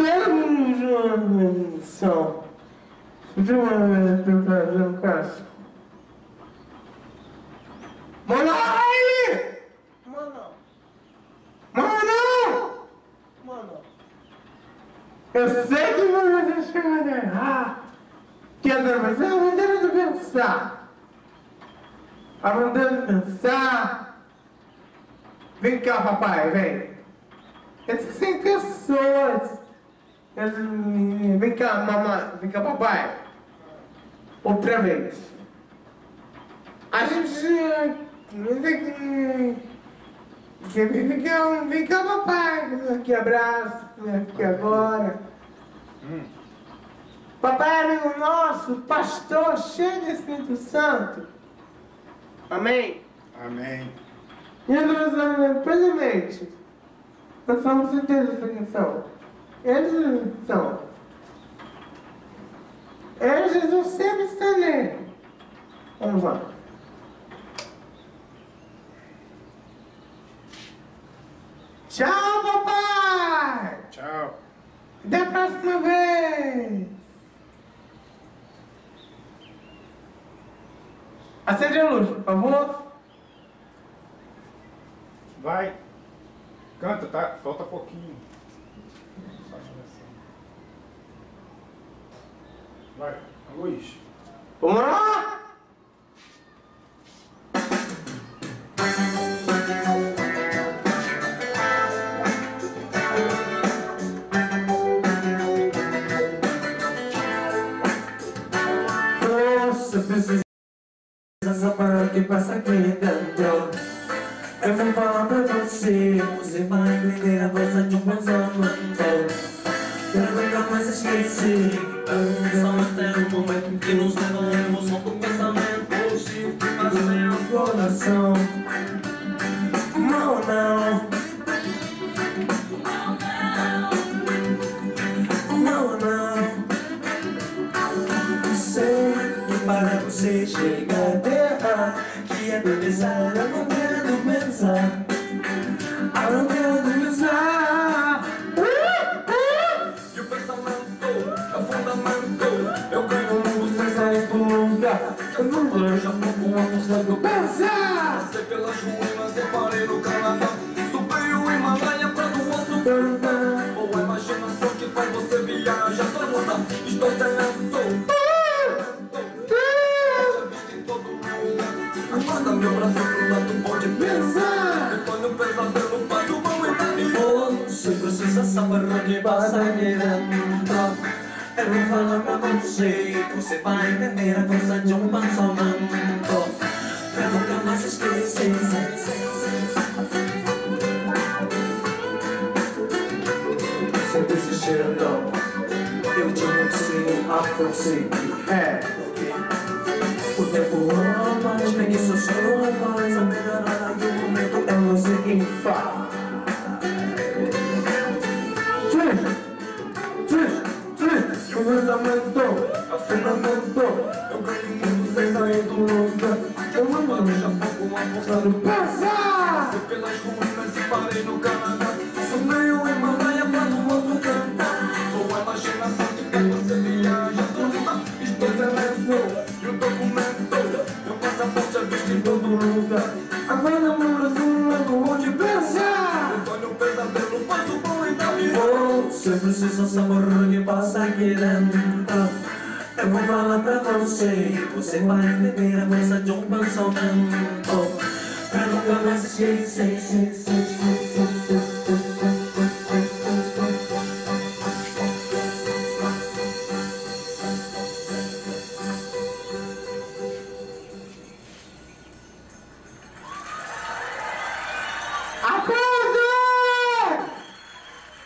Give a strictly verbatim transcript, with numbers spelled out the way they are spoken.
mesmo som. De uma vez eu fazer um caso. Mano, aí! Mano! Mano! Mano! Eu sei que você chegou a errar. Que a você é a maneira de pensar. A maneira de pensar. Vem cá, papai, vem. Existem pessoas. Vem cá, mamãe. Vem cá, papai. Outra vez. A gente. Vem cá, vem cá, papai. Que abraço. Aqui agora. Hum. Papai, amigo nosso, pastor, cheio de Espírito Santo. Amém? Amém. E nós, plenamente, nós somos certeza dessa questão. Eles são. Eles, Jesus sempre está nele. Vamos lá. Tchau, papai! Tchau. Até a próxima vez! Acende a luz, por favor. Vai. Canta, tá? Falta pouquinho. Vai, Luiz. Vamos lá! Você precisa saber o que passa aqui dentro. Eu vou falar pra você, você vai entender a força de um pensamento. Eu nunca mais esqueci. Só até o momento que nos leva a emoção do pensamento. Se passa em um coração. Não, não. Não, não. Sei que para você chegar a terra, que é necessário a maneira de pensar. A maneira de pensar. E o pensamento é o fundamento. Eu ganho o mundo sem sair do lugar. Eu não vejo pouco a força do pensar. Passei pelas ruínas e parei no Canadá. Subi o Himalaia pra do outro cantar. Ou a imaginação que faz você viajar pra mudar. Estou sem lenço. Aguarda meu braço pro lado, pode pensar. Eu tô no pesadelo, passo o bom e tá me Você precisa saber o que passa aqui dentro. Eu vou falar pra você, você vai entender a força de um pensamento. Eu nunca mais esqueci. Você desistindo, eu te consigo a você. É. O tempo anda, mas preguiça só não faz. A melhorada do momento é você quem faz. O fundamento, o fundamento. Eu ganho o mundo sem sair do lugar. Eu amo já pouco uma força do pensar. Passei pelas ruínas e parei no Canadá. Subi o Himalaia pra no outro cantar. Ou a imaginação que faz você viaja pra mudar. Estou sem lenço e o documento. Meu passaporte é visto em todo lugar. Agora no Brasil eu não vou te pensar. Eu tô no pesadelo, passo o bom e tá me Você precisa saber o que passa aqui dentro. Eu vou falar pra você, você vai entender a força de um pensamento. Eu nunca mais esqueci.